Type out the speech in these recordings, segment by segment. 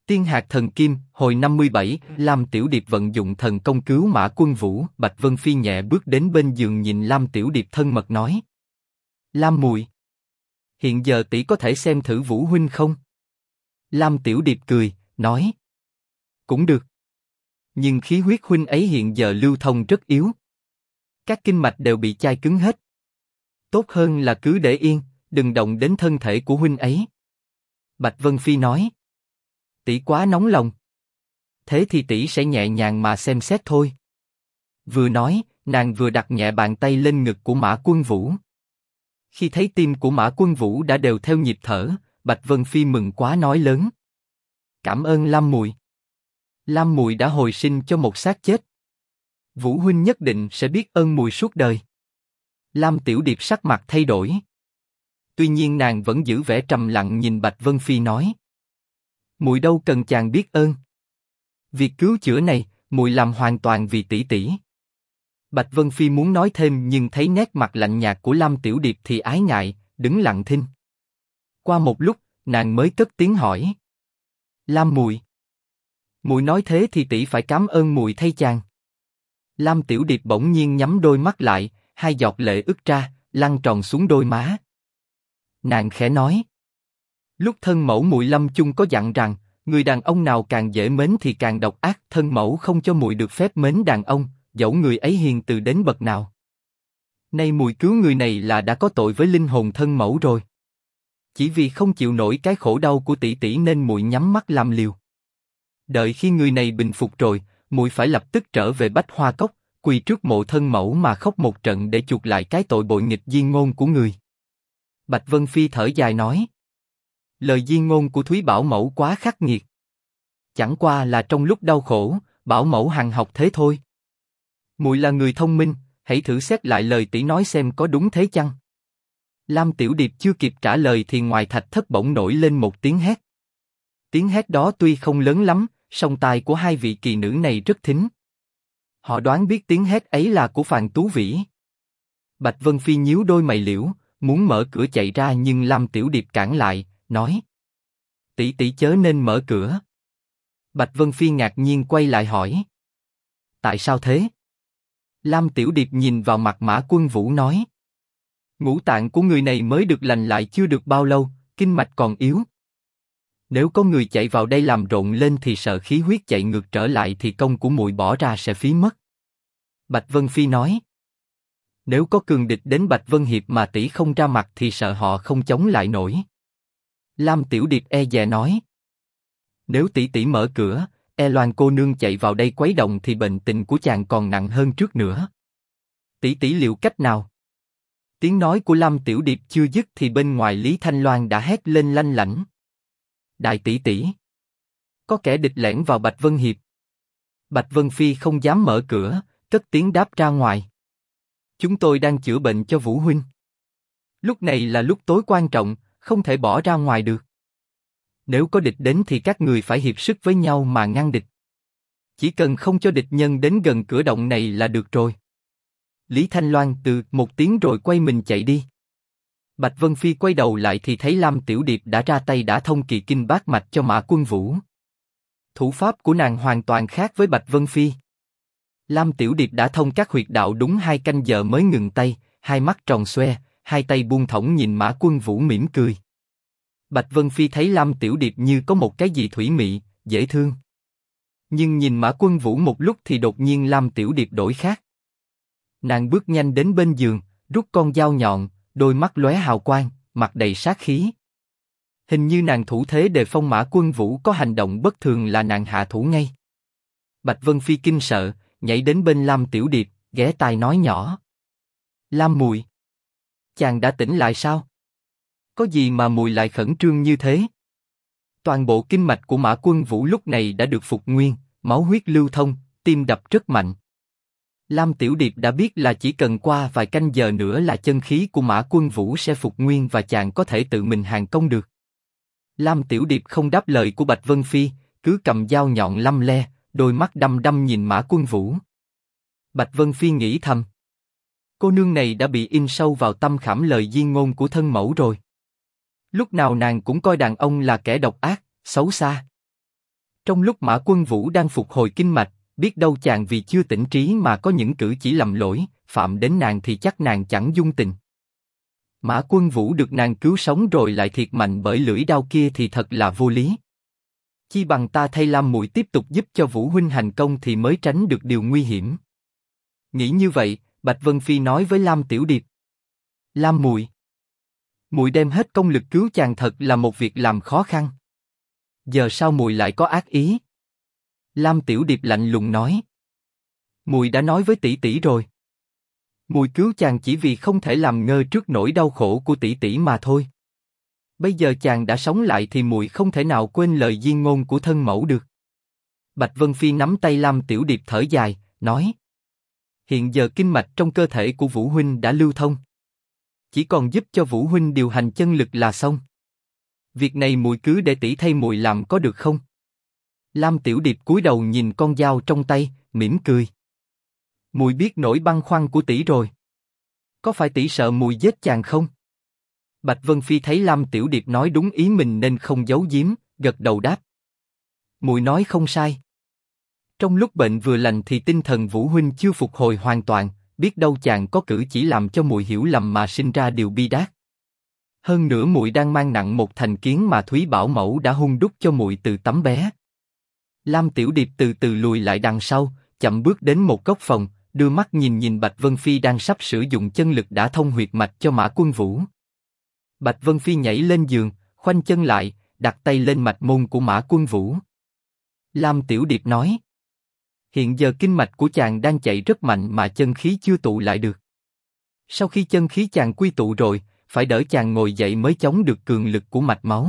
Tiên hạt thần kim, hồi 57, Lam Tiểu Điệp vận dụng thần công cứu Mã Quân Vũ. Bạch Vân Phi nhẹ bước đến bên giường nhìn Lam Tiểu Điệp thân mật nói: Lam muội, hiện giờ tỷ có thể xem thử Vũ huynh không? Lam Tiểu Điệp cười, nói: Cũng được. Nhưng khí huyết huynh ấy hiện giờ lưu thông rất yếu. Các kinh mạch đều bị chai cứng hết. Tốt hơn là cứ để yên, đừng động đến thân thể của huynh ấy. Bạch Vân Phi nói: Tỷ quá nóng lòng. Thế thì tỷ sẽ nhẹ nhàng mà xem xét thôi. Vừa nói, nàng vừa đặt nhẹ bàn tay lên ngực của Mã Quân Vũ. Khi thấy tim của Mã Quân Vũ đã đều theo nhịp thở, Bạch Vân Phi mừng quá nói lớn: Cảm ơn Lam muội. Lam muội đã hồi sinh cho một xác chết. Vũ huynh nhất định sẽ biết ơn muội suốt đời. Lam Tiểu Điệp sắc mặt thay đổi. Tuy nhiên nàng vẫn giữ vẻ trầm lặng nhìn Bạch Vân Phi nói: Muội đâu cần chàng biết ơn. Việc cứu chữa này, muội làm hoàn toàn vì tỷ tỷ. Bạch Vân Phi muốn nói thêm nhưng thấy nét mặt lạnh nhạt của Lam Tiểu Điệp thì ái ngại, đứng lặng thinh. Qua một lúc, nàng mới cất tiếng hỏi: Lam muội, muội nói thế thì tỷ phải cảm ơn muội thay chàng. Lam Tiểu Điệp bỗng nhiên nhắm đôi mắt lại, hai giọt lệ ướt ra, lăn tròn xuống đôi má. Nàng khẽ nói: Lúc thân mẫu muội lâm chung có dặn rằng, người đàn ông nào càng dễ mến thì càng độc ác. Thân mẫu không cho muội được phép mến đàn ông, dẫu người ấy hiền từ đến bậc nào. Nay muội cứu người này là đã có tội với linh hồn thân mẫu rồi. Chỉ vì không chịu nổi cái khổ đau của tỷ tỷ nên muội nhắm mắt làm liều. Đợi khi người này bình phục rồi, muội phải lập tức trở về Bách Hoa Cốc, quỳ trước mộ thân mẫu mà khóc một trận để chuộc lại cái tội bội nghịch di ngôn của người. Bạch Vân Phi thở dài nói: Lời di ngôn của Thúy Bảo mẫu quá khắc nghiệt. Chẳng qua là trong lúc đau khổ, Bảo mẫu hằng học thế thôi. Muội là người thông minh, hãy thử xét lại lời tỷ nói xem có đúng thế chăng. Lam Tiểu Điệp chưa kịp trả lời thì ngoài thạch thất bỗng nổi lên một tiếng hét. Tiếng hét đó tuy không lớn lắm, song tai của hai vị kỳ nữ này rất thính. Họ đoán biết tiếng hét ấy là của Phàn Tú Vĩ. Bạch Vân Phi nhíu đôi mày liễu, muốn mở cửa chạy ra nhưng Lam Tiểu Điệp cản lại, nói: Tỷ tỷ chớ nên mở cửa. Bạch Vân Phi ngạc nhiên quay lại hỏi: Tại sao thế? Lam Tiểu Điệp nhìn vào mặt Mã Quân Vũ nói: Ngũ tạng của người này mới được lành lại chưa được bao lâu, kinh mạch còn yếu. Nếu có người chạy vào đây làm rộn lên thì sợ khí huyết chạy ngược trở lại thì công của muội bỏ ra sẽ phí mất. Bạch Vân Phi nói: Nếu có cường địch đến Bạch Vân Hiệp mà tỷ không ra mặt thì sợ họ không chống lại nổi. Lam Tiểu Điệp e dè nói: Nếu tỷ tỷ mở cửa, e Loan cô nương chạy vào đây quấy động thì bệnh tình của chàng còn nặng hơn trước nữa. Tỷ tỷ liệu cách nào? Tiếng nói của Lam Tiểu Điệp chưa dứt thì bên ngoài Lý Thanh Loan đã hét lên lanh lảnh: Đại tỷ tỷ, có kẻ địch lẻn vào Bạch Vân Hiệp. Bạch Vân Phi không dám mở cửa, cất tiếng đáp ra ngoài: Chúng tôi đang chữa bệnh cho Vũ huynh. Lúc này là lúc tối quan trọng, không thể bỏ ra ngoài được. Nếu có địch đến thì các người phải hiệp sức với nhau mà ngăn địch. Chỉ cần không cho địch nhân đến gần cửa động này là được rồi. Lý Thanh Loan từ một tiếng rồi quay mình chạy đi. Bạch Vân Phi quay đầu lại thì thấy Lam Tiểu Điệp đã ra tay đã thông kỳ kinh bát mạch cho Mã Quân Vũ. Thủ pháp của nàng hoàn toàn khác với Bạch Vân Phi. Lam Tiểu Điệp đã thông các huyệt đạo đúng 2 canh giờ mới ngừng tay, hai mắt tròn xoe, hai tay buông thõng nhìn Mã Quân Vũ mỉm cười. Bạch Vân Phi thấy Lam Tiểu Điệp như có một cái gì thủy mị, dễ thương. Nhưng nhìn Mã Quân Vũ một lúc thì đột nhiên Lam Tiểu Điệp đổi khác. Nàng bước nhanh đến bên giường, rút con dao nhọn, đôi mắt lóe hào quang, mặt đầy sát khí. Hình như nàng thủ thế đề phòng Mã Quân Vũ có hành động bất thường là nàng hạ thủ ngay. Bạch Vân Phi kinh sợ, nhảy đến bên Lam Tiểu Điệp, ghé tai nói nhỏ: Lam muội, chàng đã tỉnh lại sao? Có gì mà muội lại khẩn trương như thế? Toàn bộ kinh mạch của Mã Quân Vũ lúc này đã được phục nguyên, máu huyết lưu thông, tim đập rất mạnh. Lam Tiểu Điệp đã biết là chỉ cần qua vài canh giờ nữa là chân khí của Mã Quân Vũ sẽ phục nguyên và chàng có thể tự mình hàng công được. Lam Tiểu Điệp không đáp lời của Bạch Vân Phi, cứ cầm dao nhọn lăm le, đôi mắt đăm đăm nhìn Mã Quân Vũ. Bạch Vân Phi nghĩ thầm: Cô nương này đã bị in sâu vào tâm khảm lời di ngôn của thân mẫu rồi. Lúc nào nàng cũng coi đàn ông là kẻ độc ác, xấu xa. Trong lúc Mã Quân Vũ đang phục hồi kinh mạch, biết đâu chàng vì chưa tỉnh trí mà có những cử chỉ lầm lỗi, phạm đến nàng thì chắc nàng chẳng dung tình. Mã Quân Vũ được nàng cứu sống rồi lại thiệt mạnh bởi lưỡi đao kia thì thật là vô lý. Chi bằng ta thay Lam muội tiếp tục giúp cho Vũ huynh hành công thì mới tránh được điều nguy hiểm. Nghĩ như vậy, Bạch Vân Phi nói với Lam Tiểu Điệp: Lam muội, muội đem hết công lực cứu chàng thật là một việc làm khó khăn. Giờ sao muội lại có ác ý? Lam Tiểu Điệp lạnh lùng nói: muội đã nói với tỷ tỷ rồi. Muội cứu chàng chỉ vì không thể làm ngơ trước nỗi đau khổ của tỷ tỷ mà thôi. Bây giờ chàng đã sống lại thì muội không thể nào quên lời diên ngôn của thân mẫu được. Bạch Vân Phi nắm tay Lam Tiểu Điệp thở dài, nói: hiện giờ kinh mạch trong cơ thể của Vũ huynh đã lưu thông, chỉ còn giúp cho Vũ huynh điều hành chân lực là xong. Việc này muội cứ để tỷ thay muội làm có được không? Lam Tiểu Điệp cúi đầu nhìn con dao trong tay, mỉm cười. Muội biết nỗi băn khoăn của tỷ rồi. Có phải tỷ sợ muội giết chàng không? Bạch Vân Phi thấy Lam Tiểu Điệp nói đúng ý mình nên không giấu giếm, gật đầu đáp: muội nói không sai. Trong lúc bệnh vừa lành thì tinh thần Vũ huynh chưa phục hồi hoàn toàn, biết đâu chàng có cử chỉ làm cho muội hiểu lầm mà sinh ra điều bi đát. Hơn nữa muội đang mang nặng một thành kiến mà Thúy Bảo mẫu đã hun đúc cho muội từ tấm bé. Lam Tiểu Điệp từ từ lùi lại đằng sau, chậm bước đến một góc phòng, đưa mắt nhìn nhìn Bạch Vân Phi đang sắp sử dụng chân lực đã thông huyệt mạch cho Mã Quân Vũ. Bạch Vân Phi nhảy lên giường, khoanh chân lại, đặt tay lên mạch môn của Mã Quân Vũ. Lam Tiểu Điệp nói: hiện giờ kinh mạch của chàng đang chạy rất mạnh mà chân khí chưa tụ lại được. Sau khi chân khí chàng quy tụ rồi, phải đỡ chàng ngồi dậy mới chống được cường lực của mạch máu.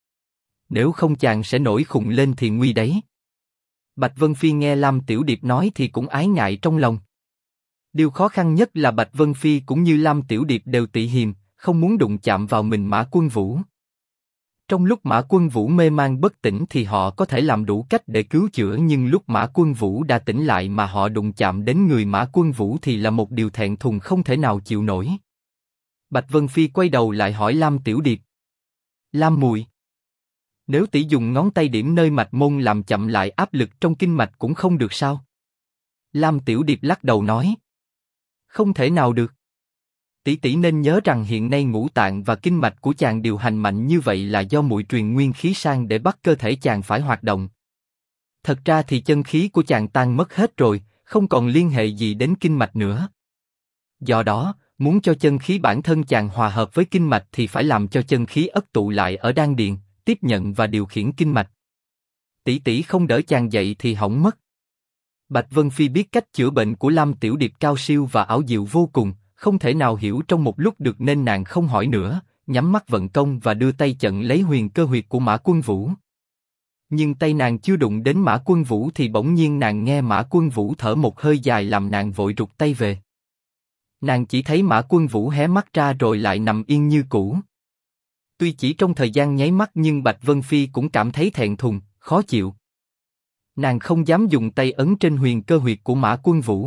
Nếu không chàng sẽ nổi khùng lên thì nguy đấy. Bạch Vân Phi nghe Lam Tiểu Điệp nói thì cũng ái ngại trong lòng. Điều khó khăn nhất là Bạch Vân Phi cũng như Lam Tiểu Điệp đều tị hiềm, không muốn đụng chạm vào mình Mã Quân Vũ. Trong lúc Mã Quân Vũ mê man bất tỉnh thì họ có thể làm đủ cách để cứu chữa, nhưng lúc Mã Quân Vũ đã tỉnh lại mà họ đụng chạm đến người Mã Quân Vũ thì là một điều thẹn thùng không thể nào chịu nổi. Bạch Vân Phi quay đầu lại hỏi Lam Tiểu Điệp: Lam muội, nếu tỷ dùng ngón tay điểm nơi mạch môn làm chậm lại áp lực trong kinh mạch cũng không được sao? Lam Tiểu Điệp lắc đầu nói: không thể nào được. Tỷ nên nhớ rằng hiện nay ngũ tạng và kinh mạch của chàng điều hành mạnh như vậy là do muội truyền nguyên khí sang để bắt cơ thể chàng phải hoạt động. Thật ra thì chân khí của chàng tan mất hết rồi, không còn liên hệ gì đến kinh mạch nữa. Do đó, muốn cho chân khí bản thân chàng hòa hợp với kinh mạch thì phải làm cho chân khí ất tụ lại ở đan điền, tiếp nhận và điều khiển kinh mạch. Tỷ không đỡ chàng dậy thì hỏng mất. Bạch Vân Phi biết cách chữa bệnh của Lam Tiểu Điệp cao siêu và ảo diệu vô cùng, không thể nào hiểu trong một lúc được nên nàng không hỏi nữa, nhắm mắt vận công và đưa tay chận lấy huyền cơ huyệt của Mã Quân Vũ. Nhưng tay nàng chưa đụng đến Mã Quân Vũ thì bỗng nhiên nàng nghe Mã Quân Vũ thở một hơi dài làm nàng vội rụt tay về. Nàng chỉ thấy Mã Quân Vũ hé mắt ra rồi lại nằm yên như cũ. Tuy chỉ trong thời gian nháy mắt nhưng Bạch Vân Phi cũng cảm thấy thẹn thùng, khó chịu. Nàng không dám dùng tay ấn trên huyền cơ huyệt của Mã Quân Vũ.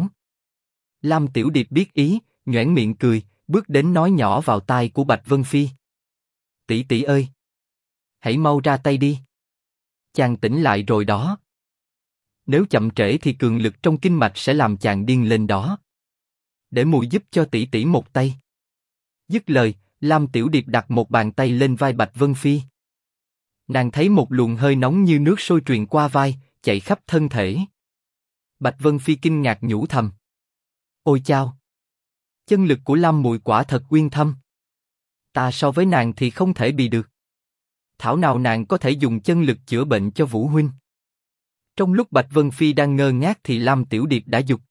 Lam Tiểu Điệp biết ý, nhoẻn miệng cười, bước đến nói nhỏ vào tai của Bạch Vân Phi: tỷ ơi, hãy mau ra tay đi. Chàng tỉnh lại rồi đó. Nếu chậm trễ thì cường lực trong kinh mạch sẽ làm chàng điên lên đó. Để muội giúp cho tỷ một tay. Dứt lời, Lam Tiểu Điệp đặt một bàn tay lên vai Bạch Vân Phi. Nàng thấy một luồng hơi nóng như nước sôi truyền qua vai, chạy khắp thân thể. Bạch Vân Phi kinh ngạc nhủ thầm: ôi chao! Chân lực của Lam muội quả thật uyên thâm. Ta so với nàng thì không thể bì được. Thảo nào nàng có thể dùng chân lực chữa bệnh cho Vũ huynh. Trong lúc Bạch Vân Phi đang ngơ ngác thì Lam Tiểu Điệp đã giục: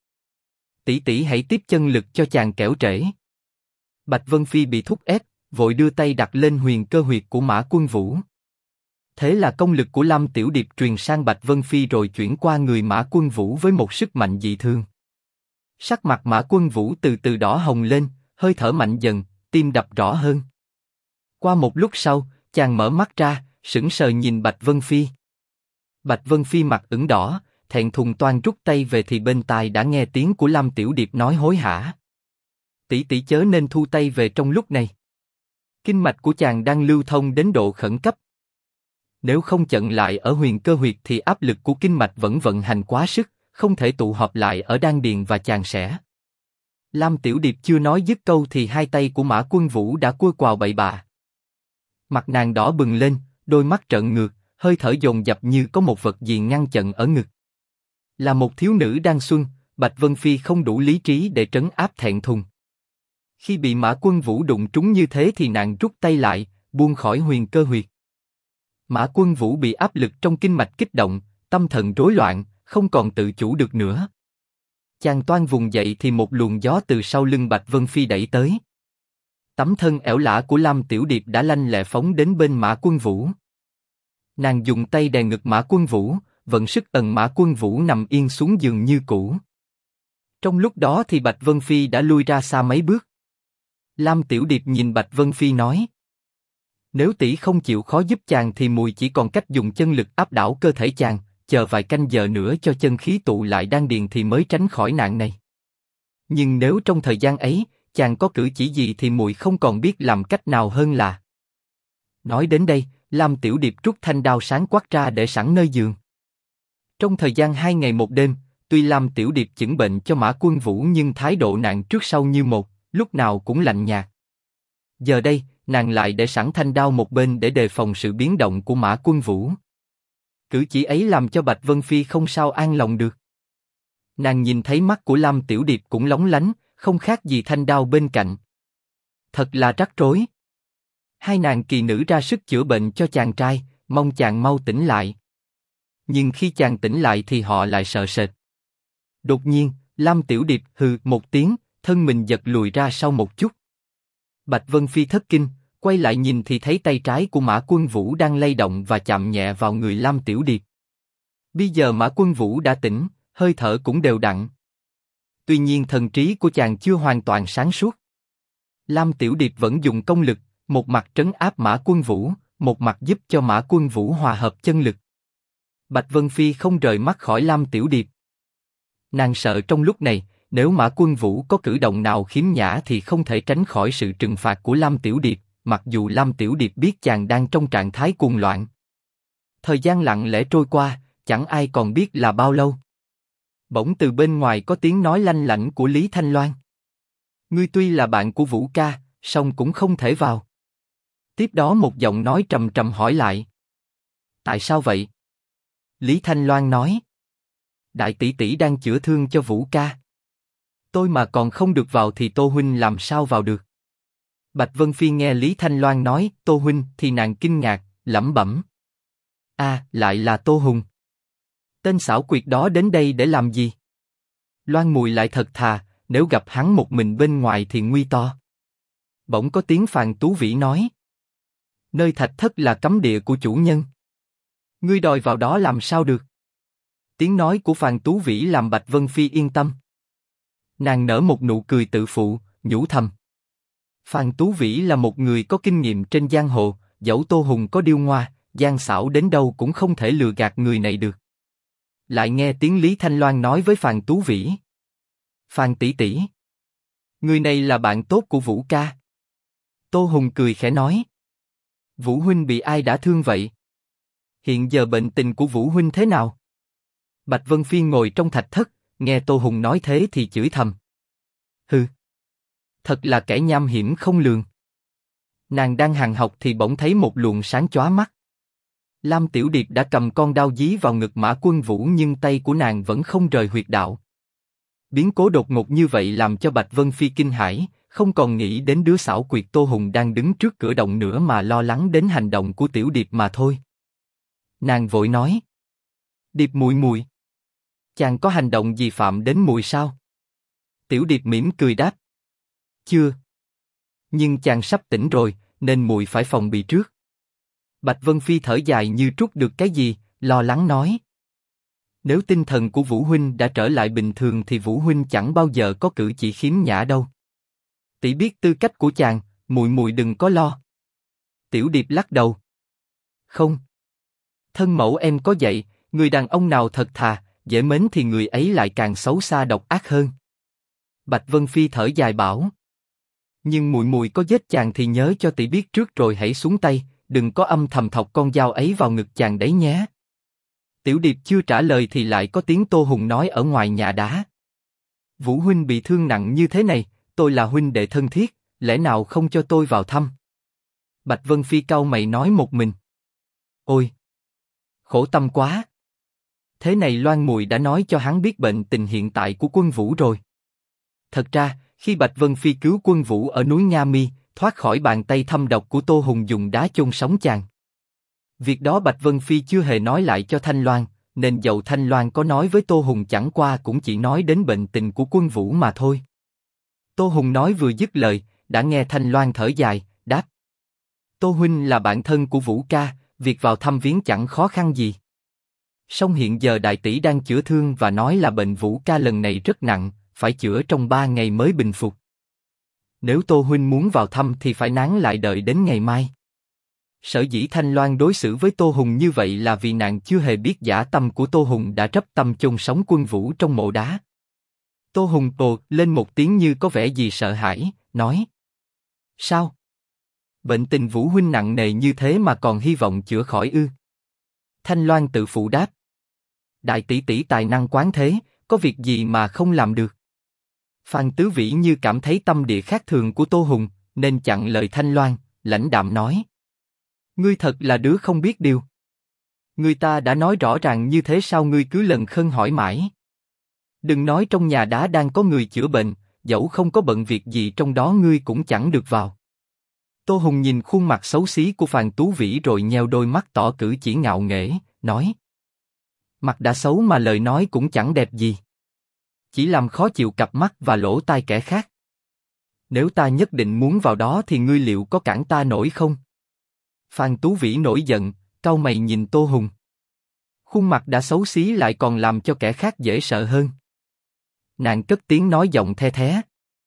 tỷ hãy tiếp chân lực cho chàng kẻo trễ. Bạch Vân Phi bị thúc ép, vội đưa tay đặt lên huyền cơ huyệt của Mã Quân Vũ. Thế là công lực của Lam Tiểu Điệp truyền sang Bạch Vân Phi rồi chuyển qua người Mã Quân Vũ với một sức mạnh dị thường. Sắc mặt Mã Quân Vũ từ từ đỏ hồng lên, hơi thở mạnh dần, tim đập rõ hơn. Qua một lúc sau, chàng mở mắt ra, sững sờ nhìn Bạch Vân Phi. Bạch Vân Phi mặt ửng đỏ, thẹn thùng toan rút tay về thì bên tai đã nghe tiếng của Lam Tiểu Điệp nói hối hả: tỷ chớ nên thu tay về trong lúc này. Kinh mạch của chàng đang lưu thông đến độ khẩn cấp. Nếu không chặn lại ở huyền cơ huyệt thì áp lực của kinh mạch vẫn vận hành quá sức, không thể tụ họp lại ở đan điền và chàng sẽ. Lam Tiểu Điệp chưa nói dứt câu thì hai tay của Mã Quân Vũ đã cua quào bậy bạ. Mặt nàng đỏ bừng lên, đôi mắt trợn ngược, hơi thở dồn dập như có một vật gì ngăn chặn ở ngực. Là một thiếu nữ đang xuân, Bạch Vân Phi không đủ lý trí để trấn áp thẹn thùng. Khi bị Mã Quân Vũ đụng trúng như thế thì nàng rút tay lại, buông khỏi huyền cơ huyệt. Mã Quân Vũ bị áp lực trong kinh mạch kích động, tâm thần rối loạn, không còn tự chủ được nữa. Chàng toan vùng dậy thì một luồng gió từ sau lưng Bạch Vân Phi đẩy tới. Tấm thân ẻo lả của Lam Tiểu Điệp đã lanh lẹ phóng đến bên Mã Quân Vũ. Nàng dùng tay đè ngực Mã Quân Vũ, vận sức ấn Mã Quân Vũ nằm yên xuống giường như cũ. Trong lúc đó thì Bạch Vân Phi đã lui ra xa mấy bước. Lam Tiểu Điệp nhìn Bạch Vân Phi nói: nếu tỷ không chịu khó giúp chàng thì mùi chỉ còn cách dùng chân lực áp đảo cơ thể chàng, chờ vài canh giờ nữa cho chân khí tụ lại đan điền thì mới tránh khỏi nạn này. Nhưng nếu trong thời gian ấy, chàng có cử chỉ gì thì mùi không còn biết làm cách nào hơn là. Nói đến đây, Lam Tiểu Điệp rút thanh đao sáng quắc ra để sẵn nơi giường. Trong thời gian 2 ngày 1 đêm, tuy Lam Tiểu Điệp chữa bệnh cho Mã Quân Vũ nhưng thái độ nàng trước sau như một, lúc nào cũng lạnh nhạt. Giờ đây, nàng lại để sẵn thanh đao một bên để đề phòng sự biến động của Mã Quân Vũ. Cử chỉ ấy làm cho Bạch Vân Phi không sao an lòng được. Nàng nhìn thấy mắt của Lam Tiểu Điệp cũng lóng lánh, không khác gì thanh đao bên cạnh. Thật là rắc rối. Hai nàng kỳ nữ ra sức chữa bệnh cho chàng trai, mong chàng mau tỉnh lại. Nhưng khi chàng tỉnh lại thì họ lại sợ sệt. Đột nhiên, Lam Tiểu Điệp hừ một tiếng, thân mình giật lùi ra sau một chút. Bạch Vân Phi thất kinh, quay lại nhìn thì thấy tay trái của Mã Quân Vũ đang lay động và chạm nhẹ vào người Lam Tiểu Điệp. Bây giờ Mã Quân Vũ đã tỉnh, hơi thở cũng đều đặn. Tuy nhiên thần trí của chàng chưa hoàn toàn sáng suốt. Lam Tiểu Điệp vẫn dùng công lực, một mặt trấn áp Mã Quân Vũ, một mặt giúp cho Mã Quân Vũ hòa hợp chân lực. Bạch Vân Phi không rời mắt khỏi Lam Tiểu Điệp. Nàng sợ trong lúc này, nếu Mã Quân Vũ có cử động nào khiếm nhã thì không thể tránh khỏi sự trừng phạt của Lam Tiểu Điệp, mặc dù Lam Tiểu Điệp biết chàng đang trong trạng thái cuồng loạn. Thời gian lặng lẽ trôi qua, chẳng ai còn biết là bao lâu. Bỗng từ bên ngoài có tiếng nói lanh lảnh của Lý Thanh Loan. Ngươi tuy là bạn của Vũ ca, song cũng không thể vào. Tiếp đó một giọng nói trầm trầm hỏi lại. Tại sao vậy? Lý Thanh Loan nói. Đại tỷ tỷ đang chữa thương cho Vũ ca. Tôi mà còn không được vào thì Tô huynh làm sao vào được? Bạch Vân Phi nghe Lý Thanh Loan nói Tô huynh thì nàng kinh ngạc, lẩm bẩm. Lại là Tô Hùng. Tên xảo quyệt đó đến đây để làm gì? Loan mùi lại thật thà, nếu gặp hắn một mình bên ngoài thì nguy to. Bỗng có tiếng Phàn Tú Vĩ nói. Nơi thạch thất là cấm địa của chủ nhân. Ngươi đòi vào đó làm sao được? Tiếng nói của Phàn Tú Vĩ làm Bạch Vân Phi yên tâm. Nàng nở một nụ cười tự phụ, nhủ thầm. Phàn Tú Vĩ là một người có kinh nghiệm trên giang hồ, dẫu Tô Hùng có điêu ngoa, gian xảo đến đâu cũng không thể lừa gạt người này được. Lại nghe tiếng Lý Thanh Loan nói với Phàn Tú Vĩ. Phàn tỷ tỷ, người này là bạn tốt của Vũ ca. Tô Hùng cười khẽ nói. Vũ huynh bị ai đã thương vậy? Hiện giờ bệnh tình của Vũ huynh thế nào? Bạch Vân Phi ngồi trong thạch thất, nghe Tô Hùng nói thế thì chửi thầm. Hừ, thật là kẻ nham hiểm không lường. Nàng đang hàn học thì bỗng thấy một luồng sáng chóa mắt. Lam Tiểu Điệp đã cầm con đao dí vào ngực Mã Quân Vũ nhưng tay của nàng vẫn không rời huyệt đạo. Biến cố đột ngột như vậy làm cho Bạch Vân Phi kinh hãi, không còn nghĩ đến đứa xảo quyệt Tô Hùng đang đứng trước cửa động nữa mà lo lắng đến hành động của Tiểu Điệp mà thôi. Nàng vội nói. Điệp muội muội, chàng có hành động gì phạm đến muội sao? Tiểu Điệp mỉm cười đáp. Chưa. Nhưng chàng sắp tỉnh rồi, nên muội phải phòng bị trước. Bạch Vân Phi thở dài như trút được cái gì, lo lắng nói. Nếu tinh thần của Vũ huynh đã trở lại bình thường thì Vũ huynh chẳng bao giờ có cử chỉ khiếm nhã đâu. Tỷ biết tư cách của chàng, muội muội đừng có lo. Tiểu Điệp lắc đầu. Không. Thân mẫu em có dạy, người đàn ông nào thật thà, dễ mến thì người ấy lại càng xấu xa độc ác hơn. Bạch Vân Phi thở dài bảo. Nhưng muội muội có giết chàng thì nhớ cho tỷ biết trước rồi hãy xuống tay, đừng có âm thầm thọc con dao ấy vào ngực chàng đấy nhé. Tiểu Điệp chưa trả lời thì lại có tiếng Tô Hùng nói ở ngoài nhà đá. Vũ huynh bị thương nặng như thế này, tôi là huynh đệ thân thiết, lẽ nào không cho tôi vào thăm? Bạch Vân Phi cau mày nói một mình. Ôi! Khổ tâm quá! Thế này Loan Mùi đã nói cho hắn biết bệnh tình hiện tại của Quân Vũ rồi. Thật ra, khi Bạch Vân Phi cứu Quân Vũ ở núi Nga Mi, thoát khỏi bàn tay thâm độc của Tô Hùng dùng đá chôn sống chàng. Việc đó Bạch Vân Phi chưa hề nói lại cho Thanh Loan, nên dầu Thanh Loan có nói với Tô Hùng chẳng qua cũng chỉ nói đến bệnh tình của Quân Vũ mà thôi. Tô Hùng nói vừa dứt lời, đã nghe Thanh Loan thở dài, đáp: Tô huynh là bạn thân của Vũ ca, việc vào thăm viếng chẳng khó khăn gì. Song hiện giờ đại tỷ đang chữa thương và nói là bệnh Vũ ca lần này rất nặng, phải chữa trong 3 ngày mới bình phục. Nếu Tô huynh muốn vào thăm thì phải nán lại đợi đến ngày mai. Sở dĩ Thanh Loan đối xử với Tô Hùng như vậy là vì nàng chưa hề biết dã tâm của Tô Hùng đã trấp tâm chôn sống Quân Vũ trong mộ đá. Tô Hùng ồ lên một tiếng như có vẻ gì sợ hãi, nói: Sao? Bệnh tình Vũ huynh nặng nề như thế mà còn hy vọng chữa khỏi ư? Thanh Loan tự phụ đáp: Đại tỷ tỷ tài năng quán thế, có việc gì mà không làm được? Phan Tứ Vĩ như cảm thấy tâm địa khác thường của Tô Hùng, nên chặn lời Thanh Loan, lãnh đạm nói: Ngươi thật là đứa không biết điều. Người ta đã nói rõ ràng như thế sao ngươi cứ lần khân hỏi mãi? Đừng nói trong nhà đá đang có người chữa bệnh, dẫu không có bận việc gì trong đó ngươi cũng chẳng được vào. Tô Hùng nhìn khuôn mặt xấu xí của Phan Tú Vĩ rồi nheo đôi mắt tỏ cử chỉ ngạo nghễ, nói: Mặt đã xấu mà lời nói cũng chẳng đẹp gì. Chỉ làm khó chịu cặp mắt và lỗ tai kẻ khác. Nếu ta nhất định muốn vào đó thì ngươi liệu có cản ta nổi không? Phan Tú Vĩ nổi giận, cau mày nhìn Tô Hùng. Khuôn mặt đã xấu xí lại còn làm cho kẻ khác dễ sợ hơn. Nàng cất tiếng nói giọng the thé: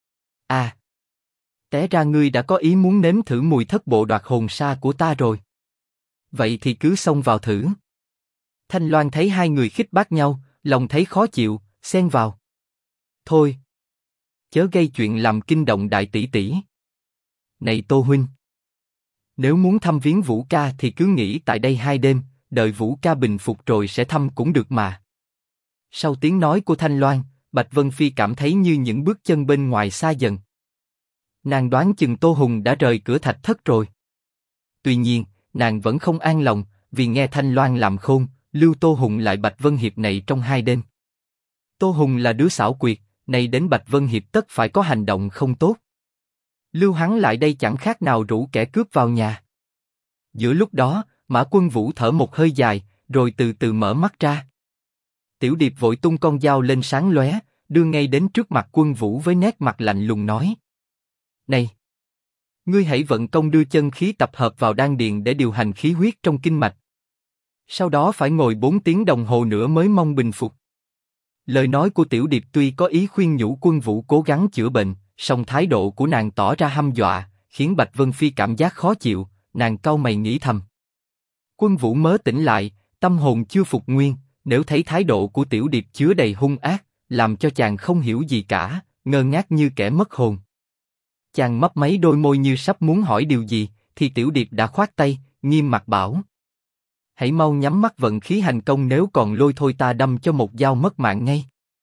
À, té ra ngươi đã có ý muốn nếm thử mùi thất bộ đoạt hồn sa của ta rồi. Vậy thì cứ xông vào thử. Thanh Loan thấy hai người khích bác nhau, lòng thấy khó chịu, xen vào: Thôi, chớ gây chuyện làm kinh động đại tỷ tỷ. Này Tô huynh, nếu muốn thăm viếng Vũ ca thì cứ nghỉ tại đây 2 đêm, đợi Vũ ca bình phục rồi sẽ thăm cũng được mà. Sau tiếng nói của Thanh Loan, Bạch Vân Phi cảm thấy như những bước chân bên ngoài xa dần. Nàng đoán chừng Tô Hùng đã rời cửa thạch thất rồi. Tuy nhiên, nàng vẫn không an lòng, vì nghe Thanh Loan làm khôn, lưu Tô Hùng lại Bạch Vân Hiệp này trong 2 đêm. Tô Hùng là đứa xảo quyệt, nay đến Bạch Vân Hiệp tất phải có hành động không tốt. Lưu hắn lại đây chẳng khác nào rủ kẻ cướp vào nhà. Giữa lúc đó, Mã Quân Vũ thở một hơi dài, rồi từ từ mở mắt ra. Tiểu Điệp vội tung con dao lên sáng lóe, đưa ngay đến trước mặt Quân Vũ với nét mặt lạnh lùng nói: Này, ngươi hãy vận công đưa chân khí tập hợp vào đan điền để điều hành khí huyết trong kinh mạch. Sau đó phải ngồi 4 tiếng đồng hồ nữa mới mong bình phục. Lời nói của Tiểu Điệp tuy có ý khuyên nhủ Quân Vũ cố gắng chữa bệnh, song thái độ của nàng tỏ ra hăm dọa, khiến Bạch Vân Phi cảm giác khó chịu. Nàng cau mày nghĩ thầm: Quân Vũ mới tỉnh lại, tâm hồn chưa phục nguyên, nếu thấy thái độ của Tiểu Điệp chứa đầy hung ác, làm cho chàng không hiểu gì cả, ngơ ngác như kẻ mất hồn. Chàng mấp máy đôi môi như sắp muốn hỏi điều gì, thì Tiểu Điệp đã khoát tay, nghiêm mặt bảo: Hãy mau nhắm mắt vận khí hành công, nếu còn lôi thôi ta đâm cho một dao mất mạng ngay.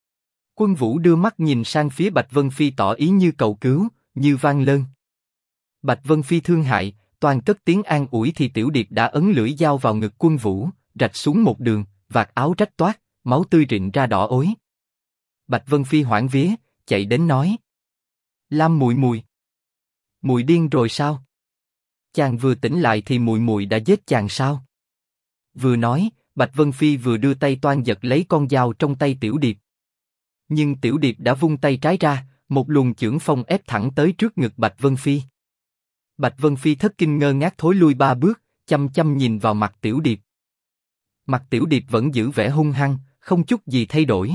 Quân Vũ đưa mắt nhìn sang phía Bạch Vân Phi tỏ ý như cầu cứu, như van lơn. Bạch Vân Phi thương hại, toàn cất tiếng an ủi thì Tiểu Điệp đã ấn lưỡi dao vào ngực Quân Vũ, rạch xuống một đường, vạt áo rách toát, máu tươi rịn ra đỏ ối. Bạch Vân Phi hoảng vía, chạy đến nói: Lam muội muội, muội điên rồi sao? Chàng vừa tỉnh lại thì muội muội đã giết chàng sao? Vừa nói, Bạch Vân Phi vừa đưa tay toan giật lấy con dao trong tay Tiểu Điệp. Nhưng Tiểu Điệp đã vung tay trái ra, một luồng chưởng phong ép thẳng tới trước ngực Bạch Vân Phi. Bạch Vân Phi thất kinh ngơ ngác thối lui 3 bước, chăm chăm nhìn vào mặt Tiểu Điệp. Mặt Tiểu Điệp vẫn giữ vẻ hung hăng, không chút gì thay đổi.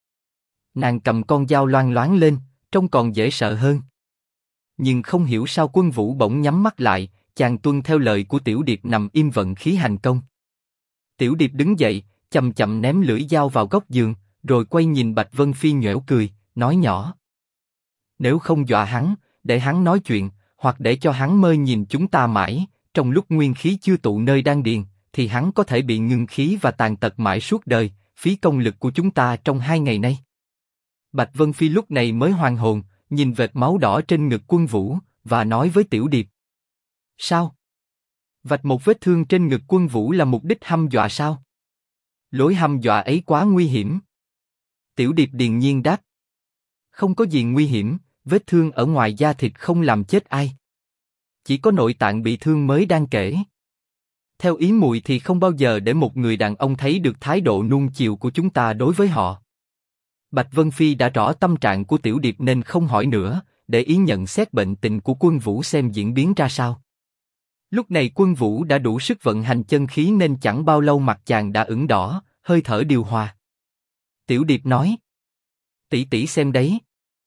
Nàng cầm con dao loang loáng lên, trông còn dễ sợ hơn. Nhưng không hiểu sao Quân Vũ bỗng nhắm mắt lại, chàng tuân theo lời của Tiểu Điệp nằm im vận khí hành công. Tiểu Điệp đứng dậy, chậm chậm ném lưỡi dao vào góc giường, rồi quay nhìn Bạch Vân Phi nhoẻo cười, nói nhỏ: Nếu không dọa hắn, để hắn nói chuyện, hoặc để cho hắn mơ nhìn chúng ta mãi, trong lúc nguyên khí chưa tụ nơi đan điền, thì hắn có thể bị ngưng khí và tàn tật mãi suốt đời, phí công lực của chúng ta trong 2 ngày nay. Bạch Vân Phi lúc này mới hoàn hồn, nhìn vệt máu đỏ trên ngực Quân Vũ, và nói với Tiểu Điệp. Sao? Vạch một vết thương trên ngực Quân Vũ là mục đích hăm dọa sao? Lối hăm dọa ấy quá nguy hiểm. Tiểu Điệp điềm nhiên đáp. Không có gì nguy hiểm, vết thương ở ngoài da thịt không làm chết ai. Chỉ có nội tạng bị thương mới đang kể. Theo ý muội thì không bao giờ để một người đàn ông thấy được thái độ nuông chiều của chúng ta đối với họ. Bạch Vân Phi đã rõ tâm trạng của Tiểu Điệp nên không hỏi nữa, để ý nhận xét bệnh tình của Quân Vũ xem diễn biến ra sao. Lúc này Quân Vũ đã đủ sức vận hành chân khí nên chẳng bao lâu mặt chàng đã ửng đỏ, hơi thở điều hòa. Tiểu Điệp nói. Tỷ tỷ xem đấy.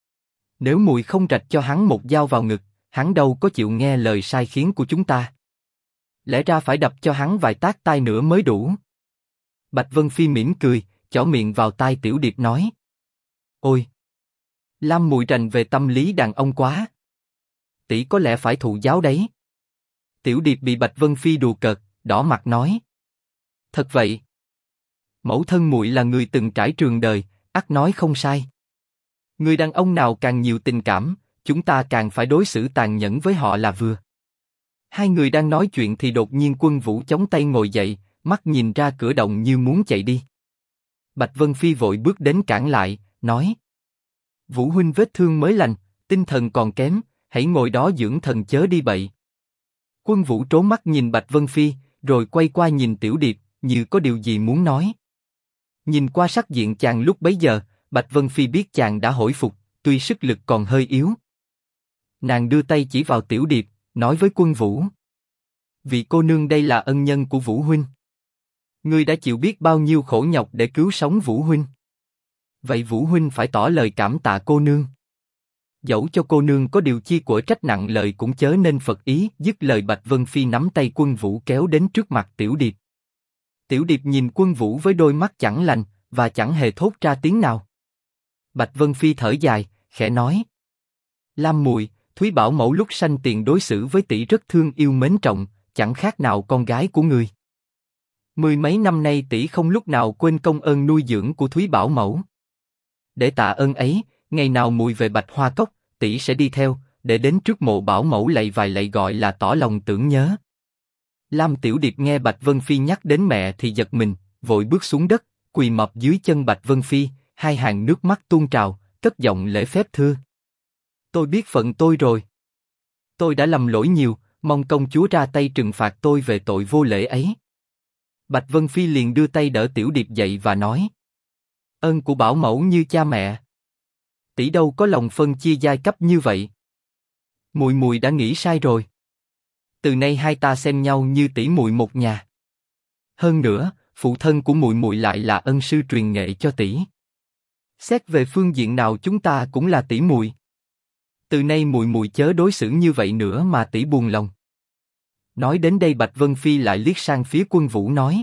Nếu muội không rạch cho hắn một dao vào ngực, hắn đâu có chịu nghe lời sai khiến của chúng ta. Lẽ ra phải đập cho hắn vài tát tai nữa mới đủ. Bạch Vân Phi mỉm cười, chỏ miệng vào tai Tiểu Điệp nói. Ôi! Lam muội rành về tâm lý đàn ông quá. Tỷ có lẽ phải thụ giáo đấy. Tiểu Điệp bị Bạch Vân Phi đùa cợt, đỏ mặt nói. Thật vậy. Mẫu thân muội là người từng trải trường đời, ắt nói không sai. Người đàn ông nào càng nhiều tình cảm, chúng ta càng phải đối xử tàn nhẫn với họ là vừa. Hai người đang nói chuyện thì đột nhiên Quân Vũ chống tay ngồi dậy, mắt nhìn ra cửa động như muốn chạy đi. Bạch Vân Phi vội bước đến cản lại, nói. Vũ huynh vết thương mới lành, tinh thần còn kém, hãy ngồi đó dưỡng thần chớ đi bậy. Quân Vũ trố mắt nhìn Bạch Vân Phi, rồi quay qua nhìn Tiểu Điệp, như có điều gì muốn nói. Nhìn qua sắc diện chàng lúc bấy giờ, Bạch Vân Phi biết chàng đã hồi phục, tuy sức lực còn hơi yếu. Nàng đưa tay chỉ vào Tiểu Điệp, nói với Quân Vũ. Vị cô nương đây là ân nhân của Vũ huynh. Ngươi đã chịu biết bao nhiêu khổ nhọc để cứu sống Vũ huynh. Vậy Vũ huynh phải tỏ lời cảm tạ cô nương. Dẫu cho cô nương có điều chi của trách nặng lời cũng chớ nên phật ý. Dứt lời Bạch Vân Phi nắm tay Quân Vũ kéo đến trước mặt Tiểu Điệp. Tiểu Điệp nhìn Quân Vũ với đôi mắt chẳng lành, và chẳng hề thốt ra tiếng nào. Bạch Vân Phi thở dài, khẽ nói. Lam muội, Thúy Bảo mẫu lúc sanh tiền đối xử với tỷ rất thương yêu mến trọng, chẳng khác nào con gái của người. 10 mấy năm nay tỷ không lúc nào quên công ơn nuôi dưỡng của Thúy Bảo mẫu. Để tạ ơn ấy, ngày nào muội về Bạch Hoa Cốc, tỷ sẽ đi theo, để đến trước mộ Bảo mẫu lạy vài lạy gọi là tỏ lòng tưởng nhớ. Lam Tiểu Điệp nghe Bạch Vân Phi nhắc đến mẹ thì giật mình, vội bước xuống đất, quỳ mọp dưới chân Bạch Vân Phi, hai hàng nước mắt tuôn trào, cất giọng lễ phép thưa. Tôi biết phận tôi rồi. Tôi đã lầm lỗi nhiều, mong công chúa ra tay trừng phạt tôi về tội vô lễ ấy. Bạch Vân Phi liền đưa tay đỡ Tiểu Điệp dậy và nói. Ơn của bảo mẫu như cha mẹ. Tỷ đâu có lòng phân chia giai cấp như vậy. Muội muội đã nghĩ sai rồi. Từ nay hai ta xem nhau như tỷ muội một nhà. Hơn nữa, phụ thân của muội muội lại là ân sư truyền nghệ cho tỷ. Xét về phương diện nào chúng ta cũng là tỷ muội. Từ nay muội muội chớ đối xử như vậy nữa mà tỷ buồn lòng. Nói đến đây Bạch Vân Phi lại liếc sang phía Quân Vũ nói.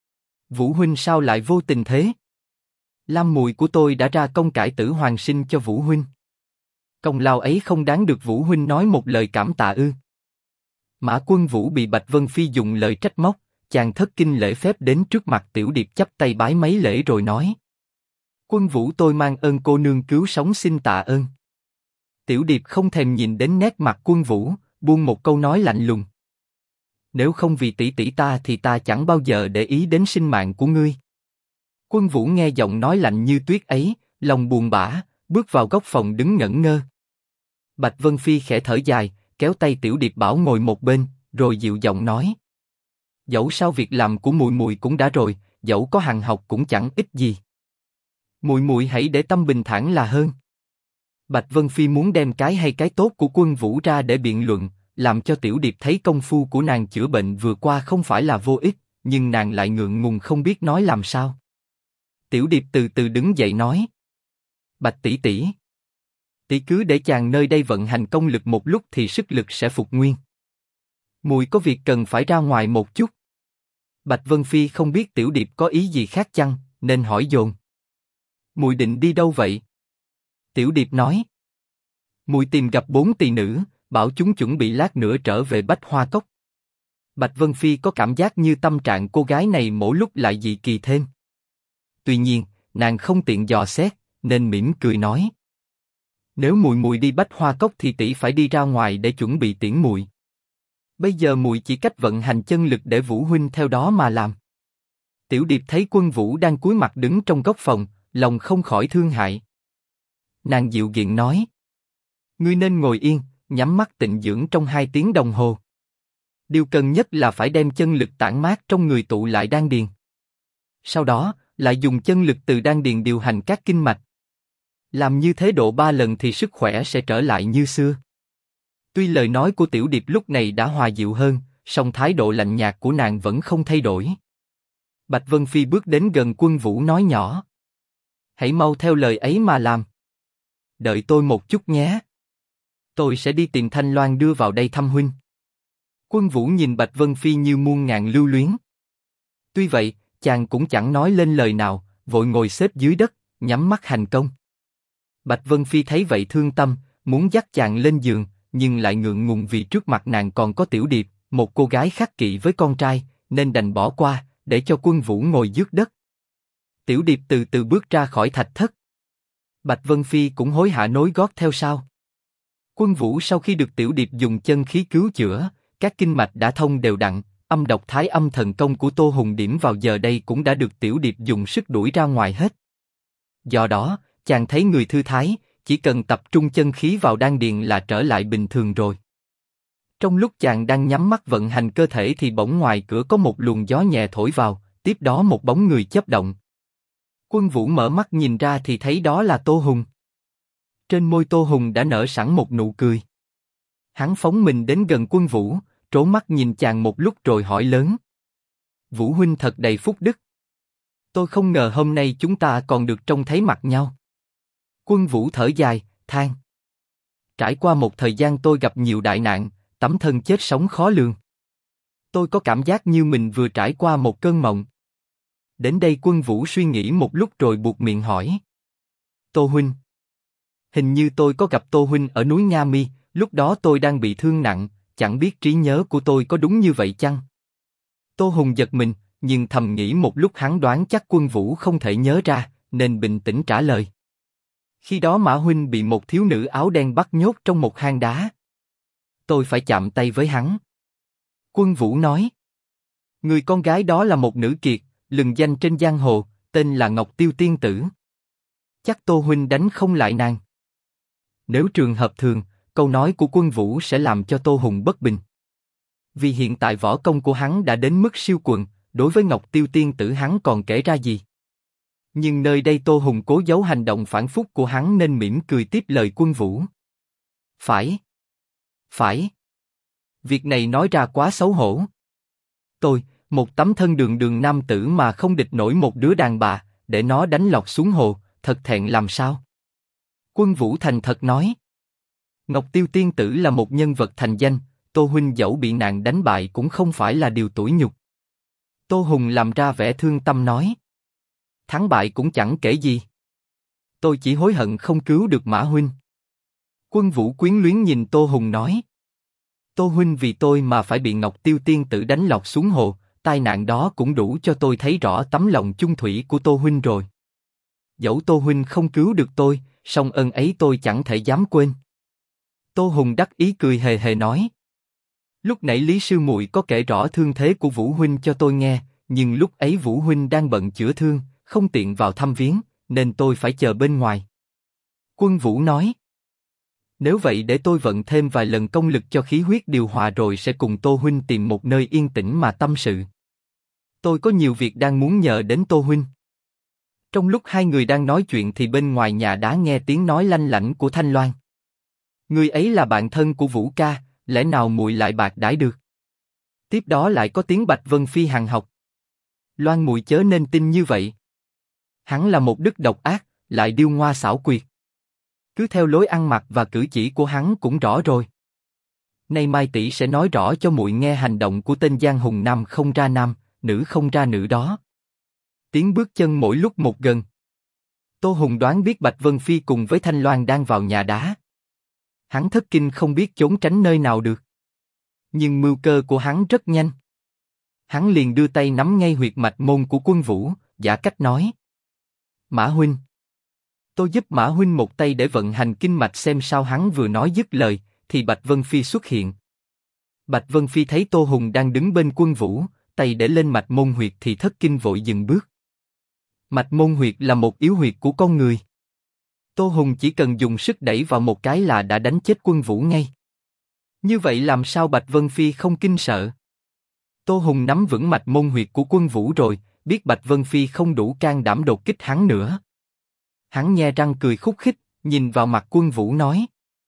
Vũ huynh sao lại vô tình thế? Lam muội của tôi đã ra công cải tử hoàng sinh cho Vũ huynh. Công lao ấy không đáng được Vũ huynh nói một lời cảm tạ ư? Mã Quân Vũ bị Bạch Vân Phi dùng lời trách móc, chàng thất kinh lễ phép đến trước mặt Tiểu Điệp chắp tay bái mấy lễ rồi nói. Quân Vũ tôi mang ơn cô nương cứu sống xin tạ ơn. Tiểu Điệp không thèm nhìn đến nét mặt Quân Vũ, buông một câu nói lạnh lùng. Nếu không vì tỷ tỷ ta thì ta chẳng bao giờ để ý đến sinh mạng của ngươi. Quân Vũ nghe giọng nói lạnh như tuyết ấy, lòng buồn bã, bước vào góc phòng đứng ngẩn ngơ. Bạch Vân Phi khẽ thở dài, kéo tay Tiểu Điệp bảo ngồi một bên, rồi dịu giọng nói. Dẫu sao việc làm của muội muội cũng đã rồi, dẫu có hằn học cũng chẳng ích gì. Muội muội hãy để tâm bình thản là hơn. Bạch Vân Phi muốn đem cái hay cái tốt của Quân Vũ ra để biện luận, làm cho Tiểu Điệp thấy công phu của nàng chữa bệnh vừa qua không phải là vô ích, nhưng nàng lại ngượng ngùng không biết nói làm sao. Tiểu Điệp từ từ đứng dậy nói. Bạch tỷ tỷ, tỷ cứ để chàng nơi đây vận hành công lực một lúc thì sức lực sẽ phục nguyên. Muội có việc cần phải ra ngoài một chút. Bạch Vân Phi không biết Tiểu Điệp có ý gì khác chăng, nên hỏi dồn. Muội định đi đâu vậy? Tiểu Điệp nói. Muội tìm gặp 4 tỳ nữ, bảo chúng chuẩn bị lát nữa trở về Bách Hoa Cốc. Bạch Vân Phi có cảm giác như tâm trạng cô gái này mỗi lúc lại dị kỳ thêm. Tuy nhiên, nàng không tiện dò xét, nên mỉm cười nói: nếu mùi mùi đi Bách Hoa Cốc thì tỷ phải đi ra ngoài để chuẩn bị tiễn mùi. Bây giờ mùi chỉ cách vận hành chân lực để Vũ huynh theo đó mà làm. Tiểu Điệp thấy Quân Vũ đang cúi mặt đứng trong góc phòng, lòng không khỏi thương hại. Nàng dịu dàng nói: ngươi nên ngồi yên, nhắm mắt tịnh dưỡng trong 2 tiếng đồng hồ. Điều cần nhất là phải đem chân lực tản mát trong người tụ lại đan điền. Sau đó, lại dùng chân lực từ đan điền điều hành các kinh mạch. Làm như thế độ 3 lần thì sức khỏe sẽ trở lại như xưa. Tuy lời nói của Tiểu Điệp lúc này đã hòa dịu hơn, song thái độ lạnh nhạt của nàng vẫn không thay đổi. Bạch Vân Phi bước đến gần Quân Vũ nói nhỏ: hãy mau theo lời ấy mà làm. Đợi tôi một chút nhé. Tôi sẽ đi tìm Thanh Loan đưa vào đây thăm huynh. Quân Vũ nhìn Bạch Vân Phi như muôn ngàn lưu luyến. Tuy vậy, chàng cũng chẳng nói lên lời nào, vội ngồi xếp dưới đất, nhắm mắt hành công. Bạch Vân Phi thấy vậy thương tâm, muốn dắt chàng lên giường, nhưng lại ngượng ngùng vì trước mặt nàng còn có Tiểu Điệp, một cô gái khắc kỵ với con trai, nên đành bỏ qua, để cho Quân Vũ ngồi dưới đất. Tiểu Điệp từ từ bước ra khỏi thạch thất. Bạch Vân Phi cũng hối hả nối gót theo sau. Quân Vũ sau khi được Tiểu Điệp dùng chân khí cứu chữa, các kinh mạch đã thông đều đặn, âm độc thái âm thần công của Tô Hùng điểm vào giờ đây cũng đã được Tiểu Điệp dùng sức đuổi ra ngoài hết. Do đó, chàng thấy người thư thái, chỉ cần tập trung chân khí vào đan điền là trở lại bình thường rồi. Trong lúc chàng đang nhắm mắt vận hành cơ thể thì bỗng ngoài cửa có một luồng gió nhẹ thổi vào, tiếp đó một bóng người chớp động. Quân Vũ mở mắt nhìn ra thì thấy đó là Tô Hùng. Trên môi Tô Hùng đã nở sẵn một nụ cười. Hắn phóng mình đến gần Quân Vũ, trố mắt nhìn chàng một lúc rồi hỏi lớn: Vũ huynh thật đầy phúc đức. Tôi không ngờ hôm nay chúng ta còn được trông thấy mặt nhau. Quân Vũ thở dài, than: trải qua một thời gian tôi gặp nhiều đại nạn, tấm thân chết sống khó lường. Tôi có cảm giác như mình vừa trải qua một cơn mộng. Đến đây Quân Vũ suy nghĩ một lúc rồi buột miệng hỏi: Tô huynh. Hình như tôi có gặp Tô huynh ở núi Nga Mi, lúc đó tôi đang bị thương nặng, chẳng biết trí nhớ của tôi có đúng như vậy chăng? Tô Hùng giật mình, nhưng thầm nghĩ một lúc hắn đoán chắc Quân Vũ không thể nhớ ra, nên bình tĩnh trả lời: khi đó Mã huynh bị một thiếu nữ áo đen bắt nhốt trong một hang đá. Tôi phải chạm tay với hắn. Quân Vũ nói: người con gái đó là một nữ kiệt, lừng danh trên giang hồ, tên là Ngọc Tiêu Tiên Tử. Chắc Tô huynh đánh không lại nàng. Nếu trường hợp thường, câu nói của Quân Vũ sẽ làm cho Tô Hùng bất bình. Vì hiện tại võ công của hắn đã đến mức siêu quần, đối với Ngọc Tiêu Tiên Tử hắn còn kể ra gì. Nhưng nơi đây Tô Hùng cố giấu hành động phản phúc của hắn nên mỉm cười tiếp lời Quân Vũ. Phải. Việc này nói ra quá xấu hổ. Tôi, một tấm thân đường đường nam tử mà không địch nổi một đứa đàn bà, để nó đánh lọt xuống hồ, thật thẹn làm sao? Quân Vũ thành thật nói: Ngọc Tiêu Tiên Tử là một nhân vật thành danh, Tô huynh dẫu bị nạn đánh bại cũng không phải là điều tủi nhục. Tô Hùng làm ra vẻ thương tâm nói: thắng bại cũng chẳng kể gì. Tôi chỉ hối hận không cứu được Mã huynh. Quân Vũ quyến luyến nhìn Tô Hùng nói: Tô huynh vì tôi mà phải bị Ngọc Tiêu Tiên Tử đánh lọt xuống hồ, tai nạn đó cũng đủ cho tôi thấy rõ tấm lòng chung thủy của Tô huynh rồi. Dẫu Tô huynh không cứu được tôi, song ân ấy tôi chẳng thể dám quên. Tô Hùng đắc ý cười hề hề nói: lúc nãy Lý sư muội có kể rõ thương thế của Vũ huynh cho tôi nghe, nhưng lúc ấy Vũ huynh đang bận chữa thương, không tiện vào thăm viếng, nên tôi phải chờ bên ngoài. Quân Vũ nói: nếu vậy để tôi vận thêm vài lần công lực cho khí huyết điều hòa rồi sẽ cùng Tô huynh tìm một nơi yên tĩnh mà tâm sự. Tôi có nhiều việc đang muốn nhờ đến Tô huynh. Trong lúc hai người đang nói chuyện thì bên ngoài nhà đá nghe tiếng nói lanh lảnh của Thanh Loan. Người ấy là bạn thân của Vũ ca, lẽ nào muội lại bạc đãi được? Tiếp đó lại có tiếng Bạch Vân Phi hằn học: Loan muội chớ nên tin như vậy. Hắn là một đức độc ác, lại điêu ngoa xảo quyệt. Cứ theo lối ăn mặc và cử chỉ của hắn cũng rõ rồi. Nay mai tỷ sẽ nói rõ cho muội nghe hành động của tên giang hùng nam không ra nam, nữ không ra nữ đó. Tiếng bước chân mỗi lúc một gần. Tô Hùng đoán biết Bạch Vân Phi cùng với Thanh Loan đang vào nhà đá. Hắn thất kinh không biết trốn tránh nơi nào được. Nhưng mưu cơ của hắn rất nhanh. Hắn liền đưa tay nắm ngay huyệt mạch môn của Quân Vũ, giả cách nói. Mã huynh. Tôi giúp Mã huynh một tay để vận hành kinh mạch xem sao. Hắn vừa nói dứt lời, thì Bạch Vân Phi xuất hiện. Bạch Vân Phi thấy Tô Hùng đang đứng bên Quân Vũ, tay để lên mạch môn huyệt thì thất kinh vội dừng bước. Mạch môn huyệt là một yếu huyệt của con người. Tô Hùng chỉ cần dùng sức đẩy vào một cái là đã đánh chết Quân Vũ ngay. Như vậy làm sao Bạch Vân Phi không kinh sợ? Tô Hùng nắm vững mạch môn huyệt của Quân Vũ rồi, biết Bạch Vân Phi không đủ can đảm đột kích hắn nữa. Hắn nhe răng cười khúc khích, nhìn vào mặt Quân Vũ nói.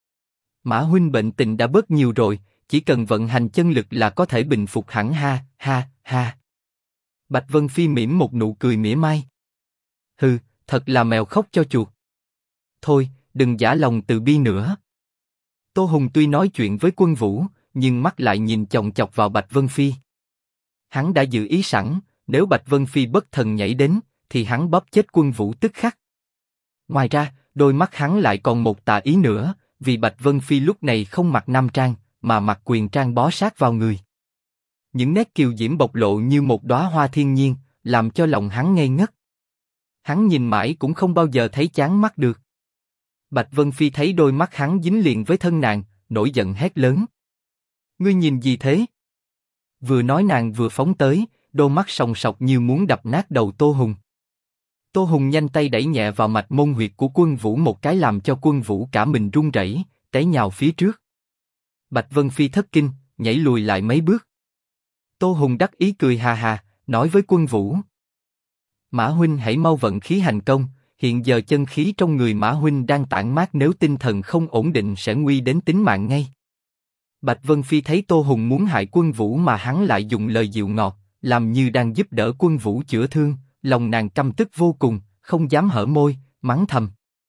Mã huynh bệnh tình đã bớt nhiều rồi, chỉ cần vận hành chân lực là có thể bình phục hẳn ha, ha, ha. Bạch Vân Phi mỉm một nụ cười mỉa mai. Hừ, thật là mèo khóc cho chuột. Thôi, đừng giả lòng từ bi nữa. Tô Hùng tuy nói chuyện với Quân Vũ, nhưng mắt lại nhìn chòng chọc vào Bạch Vân Phi. Hắn đã dự ý sẵn, nếu Bạch Vân Phi bất thần nhảy đến, thì hắn bóp chết Quân Vũ tức khắc. Ngoài ra, đôi mắt hắn lại còn một tà ý nữa, vì Bạch Vân Phi lúc này không mặc nam trang, mà mặc quyền trang bó sát vào người. Những nét kiều diễm bộc lộ như một đóa hoa thiên nhiên, làm cho lòng hắn ngây ngất. Hắn nhìn mãi cũng không bao giờ thấy chán mắt được. Bạch Vân Phi thấy đôi mắt hắn dính liền với thân nàng, nổi giận hét lớn. Ngươi nhìn gì thế? Vừa nói nàng vừa phóng tới, đôi mắt sòng sọc như muốn đập nát đầu Tô Hùng. Tô Hùng nhanh tay đẩy nhẹ vào mạch môn huyệt của Quân Vũ một cái làm cho Quân Vũ cả mình run rẩy, té nhào phía trước. Bạch Vân Phi thất kinh, nhảy lùi lại mấy bước. Tô Hùng đắc ý cười hà hà, nói với Quân Vũ. Mã huynh hãy mau vận khí hành công, hiện giờ chân khí trong người Mã huynh đang tản mát, nếu tinh thần không ổn định sẽ nguy đến tính mạng ngay. Bạch Vân Phi thấy Tô Hùng muốn hại Quân Vũ mà hắn lại dùng lời dịu ngọt, làm như đang giúp đỡ Quân Vũ chữa thương, lòng nàng căm tức vô cùng, không dám hở môi, mắng thầm.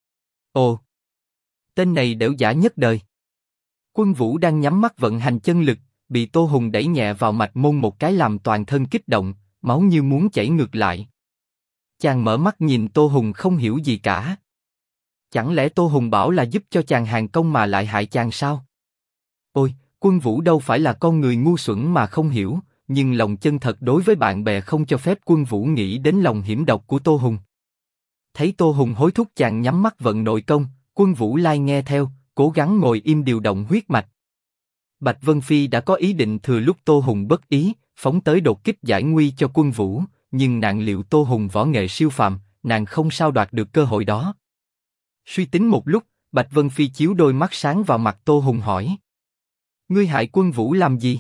Ồ, tên này đểu giả nhất đời. Quân Vũ đang nhắm mắt vận hành chân lực, bị Tô Hùng đẩy nhẹ vào mạch môn một cái làm toàn thân kích động, máu như muốn chảy ngược lại. Chàng mở mắt nhìn Tô Hùng không hiểu gì cả. Chẳng lẽ Tô Hùng bảo là giúp cho chàng hàng công mà lại hại chàng sao? Ôi, Quân Vũ đâu phải là con người ngu xuẩn mà không hiểu, nhưng lòng chân thật đối với bạn bè không cho phép Quân Vũ nghĩ đến lòng hiểm độc của Tô Hùng. Thấy Tô Hùng hối thúc chàng nhắm mắt vận nội công, Quân Vũ lai nghe theo, cố gắng ngồi im điều động huyết mạch. Bạch Vân Phi đã có ý định thừa lúc Tô Hùng bất ý, phóng tới đột kích giải nguy cho Quân Vũ, nhưng nàng liệu Tô Hùng võ nghệ siêu phàm, nàng không sao đoạt được cơ hội đó. Suy tính một lúc, Bạch Vân Phi chiếu đôi mắt sáng vào mặt Tô Hùng hỏi. Ngươi hại Quân Vũ làm gì?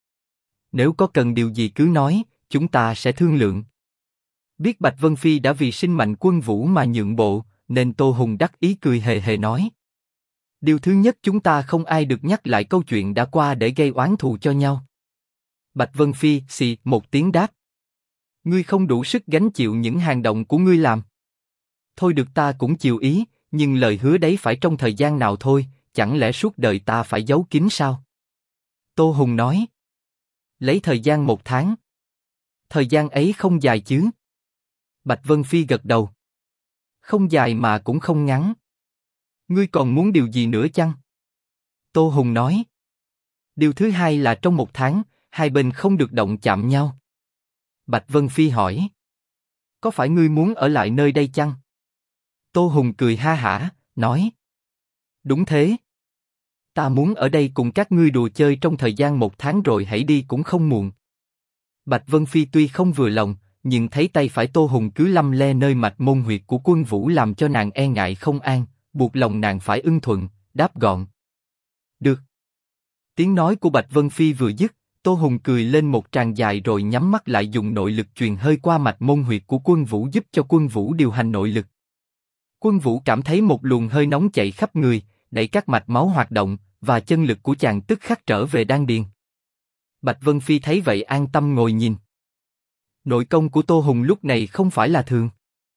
Nếu có cần điều gì cứ nói, chúng ta sẽ thương lượng. Biết Bạch Vân Phi đã vì sinh mệnh Quân Vũ mà nhượng bộ, nên Tô Hùng đắc ý cười hề hề nói. Điều thứ nhất, chúng ta không ai được nhắc lại câu chuyện đã qua để gây oán thù cho nhau. Bạch Vân Phi xì một tiếng đáp. Ngươi không đủ sức gánh chịu những hành động của ngươi làm. Thôi được, ta cũng chiều ý, nhưng lời hứa đấy phải trong thời gian nào thôi, chẳng lẽ suốt đời ta phải giấu kín sao? Tô Hùng nói. Lấy thời gian 1 tháng. Thời gian ấy không dài chứ? Bạch Vân Phi gật đầu. Không dài mà cũng không ngắn. Ngươi còn muốn điều gì nữa chăng? Tô Hùng nói. Điều thứ hai là trong 1 tháng, hai bên không được động chạm nhau. Bạch Vân Phi hỏi. Có phải ngươi muốn ở lại nơi đây chăng? Tô Hùng cười ha hả, nói. Đúng thế. Ta muốn ở đây cùng các ngươi đùa chơi trong thời gian 1 tháng rồi hãy đi cũng không muộn. Bạch Vân Phi tuy không vừa lòng, nhưng thấy tay phải Tô Hùng cứ lăm le nơi mạch môn huyệt của Quân Vũ làm cho nàng e ngại không an, buộc lòng nàng phải ưng thuận, đáp gọn. Được. Tiếng nói của Bạch Vân Phi vừa dứt, Tô Hùng cười lên một tràng dài rồi nhắm mắt lại dùng nội lực truyền hơi qua mạch môn huyệt của Quân Vũ giúp cho Quân Vũ điều hành nội lực. Quân Vũ cảm thấy một luồng hơi nóng chạy khắp người, đẩy các mạch máu hoạt động, và chân lực của chàng tức khắc trở về đan điền. Bạch Vân Phi thấy vậy an tâm ngồi nhìn. Nội công của Tô Hùng lúc này không phải là thường.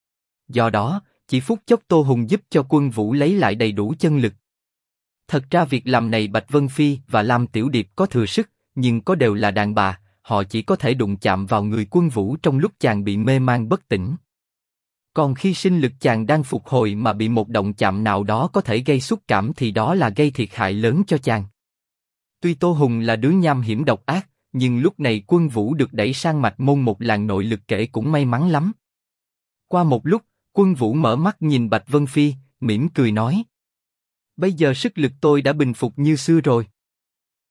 Do đó, chỉ phút chốc Tô Hùng giúp cho Quân Vũ lấy lại đầy đủ chân lực. Thật ra việc làm này Bạch Vân Phi và Lam Tiểu Điệp có thừa sức, nhưng có đều là đàn bà, họ chỉ có thể đụng chạm vào người Quân Vũ trong lúc chàng bị mê man bất tỉnh. Còn khi sinh lực chàng đang phục hồi mà bị một động chạm nào đó có thể gây xúc cảm thì đó là gây thiệt hại lớn cho chàng. Tuy Tô Hùng là đứa nham hiểm độc ác, nhưng lúc này Quân Vũ được đẩy sang mạch môn một làn nội lực kể cũng may mắn lắm. Qua một lúc, Quân Vũ mở mắt nhìn Bạch Vân Phi, mỉm cười nói: bây giờ sức lực tôi đã bình phục như xưa rồi.